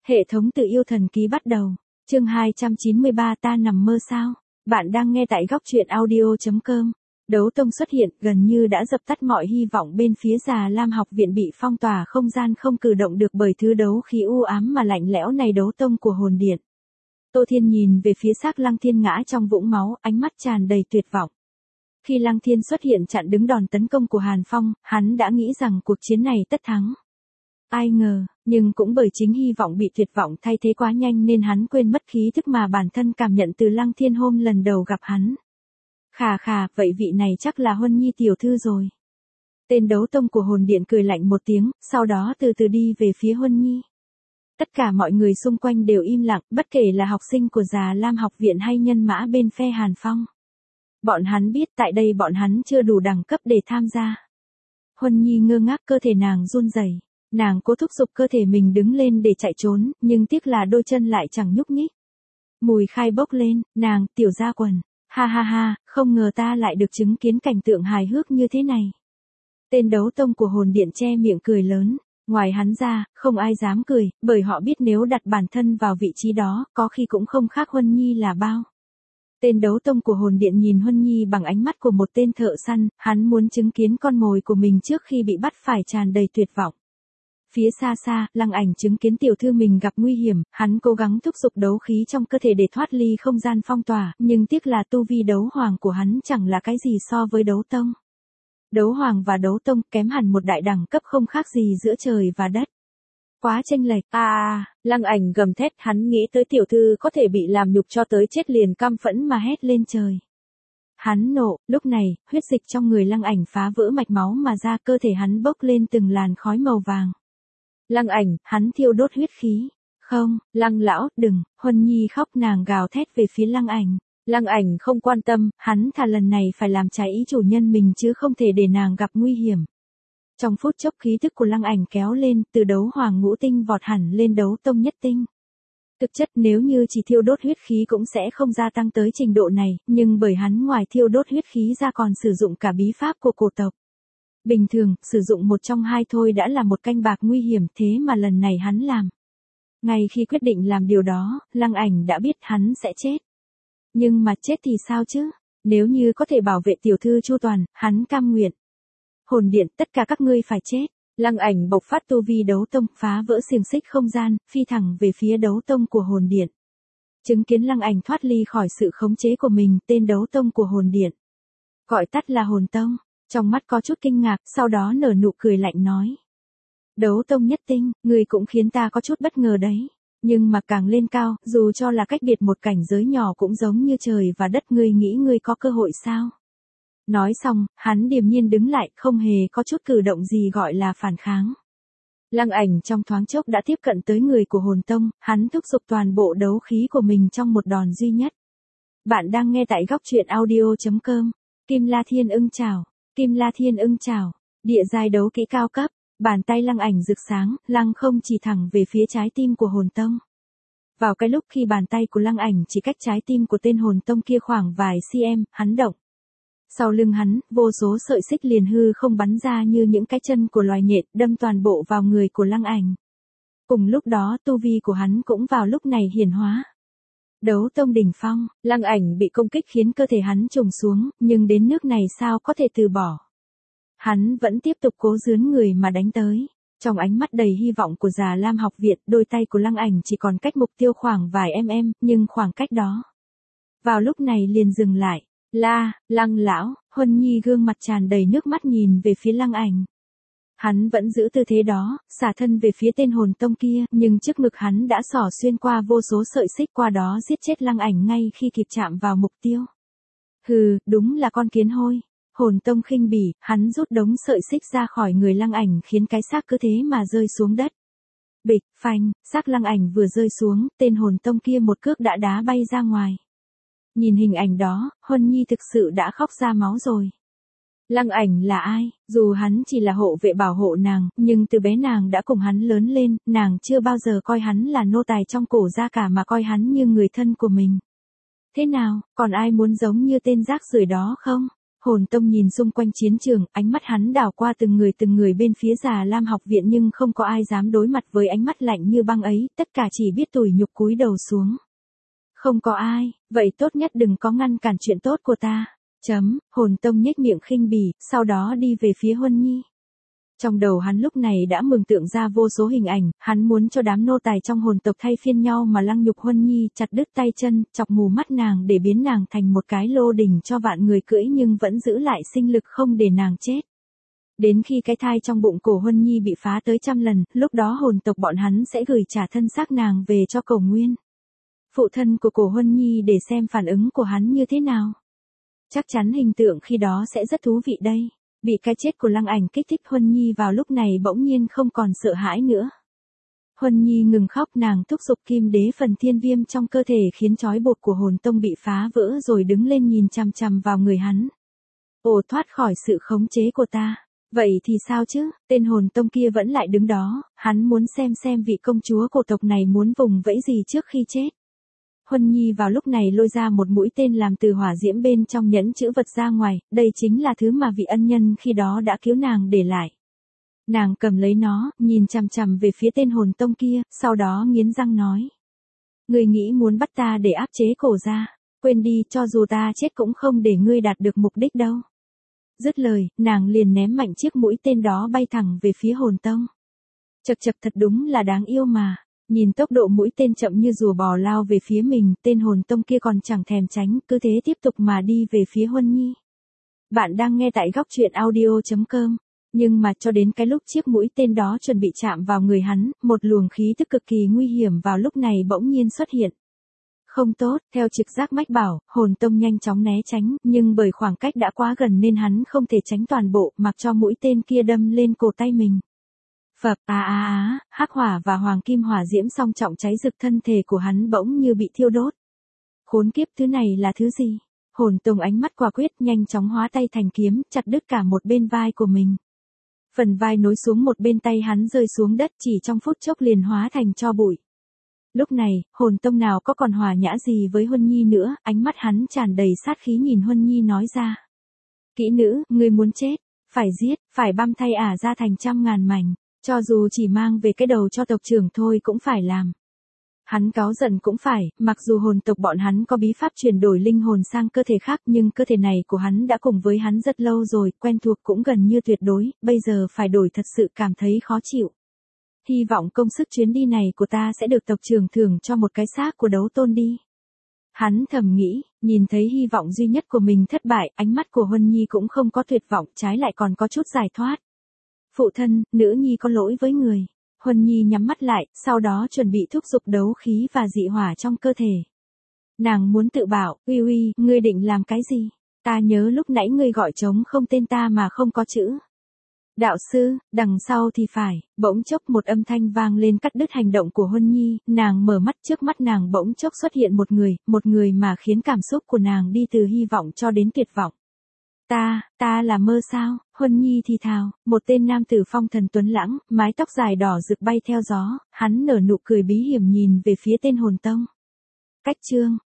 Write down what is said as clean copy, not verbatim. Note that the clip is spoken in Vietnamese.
Hệ thống tự yêu thần ký bắt đầu. Chương 293 ta nằm mơ sao? Bạn đang nghe tại góc truyện audio.com. Đấu tông xuất hiện gần như đã dập tắt mọi hy vọng bên phía Già Lam học viện bị phong tỏa không gian không cử động được bởi thứ đấu khí u ám mà lạnh lẽo này đấu tông của hồn điện. Tô Thiên nhìn về phía xác Lăng Thiên ngã trong vũng máu, ánh mắt tràn đầy tuyệt vọng. Khi Lăng Thiên xuất hiện chặn đứng đòn tấn công của Hàn Phong, hắn đã nghĩ rằng cuộc chiến này tất thắng. Ai ngờ, nhưng cũng bởi chính hy vọng bị tuyệt vọng thay thế quá nhanh nên hắn quên mất khí thức mà bản thân cảm nhận từ Lăng Thiên hôm lần đầu gặp hắn. Khà, vậy vị này chắc là Huân Nhi tiểu thư rồi. Tên đấu tông của hồn điện cười lạnh một tiếng, sau đó từ từ đi về phía Huân Nhi. Tất cả mọi người xung quanh đều im lặng, bất kể là học sinh của Già Lam học viện hay nhân mã bên phe Hàn Phong. Bọn hắn biết tại đây bọn hắn chưa đủ đẳng cấp để tham gia. Huân Nhi ngơ ngác, cơ thể nàng run rẩy. Nàng cố thúc giục cơ thể mình đứng lên để chạy trốn, nhưng tiếc là đôi chân lại chẳng nhúc nhích. Mùi khai bốc lên, nàng, tiểu gia quần. Ha, không ngờ ta lại được chứng kiến cảnh tượng hài hước như thế này. Tên đấu tông của hồn điện che miệng cười lớn. Ngoài hắn ra, không ai dám cười, bởi họ biết nếu đặt bản thân vào vị trí đó, có khi cũng không khác Huân Nhi là bao. Tên đấu tông của hồn điện nhìn Huân Nhi bằng ánh mắt của một tên thợ săn, hắn muốn chứng kiến con mồi của mình trước khi bị bắt phải tràn đầy tuyệt vọng. Phía xa, Lăng Ảnh chứng kiến tiểu thư mình gặp nguy hiểm, hắn cố gắng thúc giục đấu khí trong cơ thể để thoát ly không gian phong tỏa, nhưng tiếc là tu vi đấu hoàng của hắn chẳng là cái gì so với đấu tông. Đấu hoàng và đấu tông kém hẳn một đại đẳng cấp, không khác gì giữa trời và đất. Quá chênh lệch. Lăng Ảnh gầm thét, hắn nghĩ tới tiểu thư có thể bị làm nhục cho tới chết liền căm phẫn mà hét lên trời. Hắn nộ, lúc này, huyết dịch trong người Lăng Ảnh phá vỡ mạch máu mà ra, cơ thể hắn bốc lên từng làn khói màu vàng. Lăng Ảnh, hắn thiêu đốt huyết khí. Không, Lăng lão, đừng. Huân Nhi khóc, nàng gào thét về phía Lăng Ảnh. Lăng Ảnh không quan tâm, hắn thà lần này phải làm trái ý chủ nhân mình chứ không thể để nàng gặp nguy hiểm. Trong phút chốc khí thức của Lăng Ảnh kéo lên, từ đấu hoàng ngũ tinh vọt hẳn lên đấu tông nhất tinh. Thực chất nếu như chỉ thiêu đốt huyết khí cũng sẽ không gia tăng tới trình độ này, nhưng bởi hắn ngoài thiêu đốt huyết khí ra còn sử dụng cả bí pháp của cổ tộc. Bình thường, sử dụng một trong hai thôi đã là một canh bạc nguy hiểm, thế mà lần này hắn làm. Ngay khi quyết định làm điều đó, Lăng Ảnh đã biết hắn sẽ chết. Nhưng mà chết thì sao chứ? Nếu như có thể bảo vệ tiểu thư chu toàn, hắn cam nguyện. Hồn điện, tất cả các ngươi phải chết. Lăng Ảnh bộc phát tu vi đấu tông, phá vỡ xiềng xích không gian, phi thẳng về phía đấu tông của hồn điện. Chứng kiến Lăng Ảnh thoát ly khỏi sự khống chế của mình, tên đấu tông của hồn điện, gọi tắt là hồn tông, trong mắt có chút kinh ngạc, sau đó nở nụ cười lạnh nói. Đấu tông nhất tinh, ngươi cũng khiến ta có chút bất ngờ đấy. Nhưng mà càng lên cao, dù cho là cách biệt một cảnh giới nhỏ cũng giống như trời và đất, ngươi nghĩ ngươi có cơ hội sao? Nói xong, hắn điềm nhiên đứng lại, không hề có chút cử động gì gọi là phản kháng. Lăng Ảnh trong thoáng chốc đã tiếp cận tới người của hồn tông, hắn thúc giục toàn bộ đấu khí của mình trong một đòn duy nhất. Bạn đang nghe tại góc truyện audio.com. Kim La Thiên Ưng chào. Kim La Thiên Ưng chào. Địa giai đấu kỹ cao cấp. Bàn tay Lăng Ảnh rực sáng, lăng không chỉ thẳng về phía trái tim của hồn tông. Vào cái lúc khi bàn tay của Lăng Ảnh chỉ cách trái tim của tên hồn tông kia khoảng vài cm, hắn động. Sau lưng hắn, vô số sợi xích liền hư không bắn ra như những cái chân của loài nhện, đâm toàn bộ vào người của Lăng Ảnh. Cùng lúc đó tu vi của hắn cũng vào lúc này hiển hóa. Đấu tông đỉnh phong, Lăng Ảnh bị công kích khiến cơ thể hắn trùng xuống, nhưng đến nước này sao có thể từ bỏ. Hắn vẫn tiếp tục cố giương người mà đánh tới. Trong ánh mắt đầy hy vọng của Già Lam học viện, đôi tay của Lăng Ảnh chỉ còn cách mục tiêu khoảng vài nhưng khoảng cách đó vào lúc này liền dừng lại. Lăng lão, Huân Nhi gương mặt tràn đầy nước mắt nhìn về phía Lăng Ảnh. Hắn vẫn giữ tư thế đó, xả thân về phía tên hồn tông kia, nhưng trước ngực hắn đã xỏ xuyên qua vô số sợi xích, qua đó giết chết Lăng Ảnh ngay khi kịp chạm vào mục tiêu. Hừ, đúng là con kiến hôi. Hồn tông khinh bỉ, hắn rút đống sợi xích ra khỏi người Lăng Ảnh khiến cái xác cứ thế mà rơi xuống đất. Bịch, phanh, xác Lăng Ảnh vừa rơi xuống, tên hồn tông kia một cước đã đá bay ra ngoài. Nhìn hình ảnh đó, Huân Nhi thực sự đã khóc ra máu rồi. Lăng Ảnh là ai? Dù hắn chỉ là hộ vệ bảo hộ nàng, nhưng từ bé nàng đã cùng hắn lớn lên, nàng chưa bao giờ coi hắn là nô tài trong cổ gia cả mà coi hắn như người thân của mình. Thế nào, còn ai muốn giống như tên rác rưởi đó không? Hồn Tông nhìn xung quanh chiến trường, ánh mắt hắn đảo qua từng người bên phía Già Lam học viện nhưng không có ai dám đối mặt với ánh mắt lạnh như băng ấy, tất cả chỉ biết tủi nhục cúi đầu xuống. Không có ai, vậy tốt nhất đừng có ngăn cản chuyện tốt của ta. Hồn Tông nhếch miệng khinh bỉ, sau đó đi về phía Huân Nhi. Trong đầu hắn lúc này đã mường tượng ra vô số hình ảnh, hắn muốn cho đám nô tài trong hồn tộc thay phiên nhau mà lăng nhục Huân Nhi, chặt đứt tay chân, chọc mù mắt nàng để biến nàng thành một cái lô đỉnh cho vạn người cưỡi nhưng vẫn giữ lại sinh lực không để nàng chết. Đến khi cái thai trong bụng cổ Huân Nhi bị phá tới 100 lần, lúc đó hồn tộc bọn hắn sẽ gửi trả thân xác nàng về cho Cổ Nguyên, phụ thân của cổ Huân Nhi, để xem phản ứng của hắn như thế nào. Chắc chắn hình tượng khi đó sẽ rất thú vị đây. Bị cái chết của Lăng Ảnh kích thích, Huân Nhi vào lúc này bỗng nhiên không còn sợ hãi nữa. Huân Nhi ngừng khóc, nàng thúc giục kim đế phần thiên viêm trong cơ thể khiến trói buộc của hồn tông bị phá vỡ rồi đứng lên nhìn chằm chằm vào người hắn. Ồ, thoát khỏi sự khống chế của ta. Vậy thì sao chứ, tên hồn tông kia vẫn lại đứng đó, hắn muốn xem vị công chúa cổ tộc này muốn vùng vẫy gì trước khi chết. Huân Nhi vào lúc này lôi ra một mũi tên làm từ hỏa diễm bên trong nhẫn chữ vật ra ngoài, đây chính là thứ mà vị ân nhân khi đó đã cứu nàng để lại. Nàng cầm lấy nó, nhìn chằm chằm về phía tên hồn tông kia, sau đó nghiến răng nói. Ngươi nghĩ muốn bắt ta để áp chế cổ ra, quên đi, cho dù ta chết cũng không để ngươi đạt được mục đích đâu. Dứt lời, nàng liền ném mạnh chiếc mũi tên đó bay thẳng về phía hồn tông. Chậc chậc, thật đúng là đáng yêu mà. Nhìn tốc độ mũi tên chậm như rùa bò lao về phía mình, tên hồn tông kia còn chẳng thèm tránh, cứ thế tiếp tục mà đi về phía Huân Nhi. Bạn đang nghe tại góc truyện audio.com. Nhưng mà cho đến cái lúc chiếc mũi tên đó chuẩn bị chạm vào người hắn, một luồng khí tức cực kỳ nguy hiểm vào lúc này bỗng nhiên xuất hiện. Không tốt, theo trực giác mách bảo, hồn tông nhanh chóng né tránh, nhưng bởi khoảng cách đã quá gần nên hắn không thể tránh toàn bộ, mặc cho mũi tên kia đâm lên cổ tay mình. Phập, hắc hỏa và hoàng kim hỏa diễm song trọng cháy rực, thân thể của hắn bỗng như bị thiêu đốt. Khốn kiếp, thứ này là thứ gì? Hồn tông ánh mắt quả quyết, nhanh chóng hóa tay thành kiếm, chặt đứt cả một bên vai của mình. Phần vai nối xuống một bên tay hắn rơi xuống đất, chỉ trong phút chốc liền hóa thành tro bụi. Lúc này, hồn tông nào có còn hòa nhã gì với Huân Nhi nữa, ánh mắt hắn tràn đầy sát khí nhìn Huân Nhi nói ra. Kỹ nữ, ngươi muốn chết, phải giết, phải băm thay ả ra thành 100.000 mảnh. Cho dù chỉ mang về cái đầu cho tộc trưởng thôi cũng phải làm. Hắn cáu giận cũng phải, mặc dù hồn tộc bọn hắn có bí pháp chuyển đổi linh hồn sang cơ thể khác nhưng cơ thể này của hắn đã cùng với hắn rất lâu rồi, quen thuộc cũng gần như tuyệt đối, bây giờ phải đổi thật sự cảm thấy khó chịu. Hy vọng công sức chuyến đi này của ta sẽ được tộc trưởng thưởng cho một cái xác của đấu tôn đi. Hắn thầm nghĩ, nhìn thấy hy vọng duy nhất của mình thất bại, ánh mắt của Huân Nhi cũng không có tuyệt vọng, trái lại còn có chút giải thoát. Phụ thân, nữ nhi có lỗi với người. Huân Nhi nhắm mắt lại, sau đó chuẩn bị thúc giục đấu khí và dị hỏa trong cơ thể. Nàng muốn tự bảo, uy, ngươi định làm cái gì? Ta nhớ lúc nãy ngươi gọi trống không tên ta mà không có chữ. Đạo sư, đằng sau thì phải, bỗng chốc một âm thanh vang lên cắt đứt hành động của Huân Nhi, nàng mở mắt, trước mắt nàng bỗng chốc xuất hiện một người mà khiến cảm xúc của nàng đi từ hy vọng cho đến tuyệt vọng. Ta là mơ sao? Huân Nhi thì thào, một tên nam tử phong thần tuấn lãng, mái tóc dài đỏ rực bay theo gió, hắn nở nụ cười bí hiểm nhìn về phía tên hồn tông. Cách chương,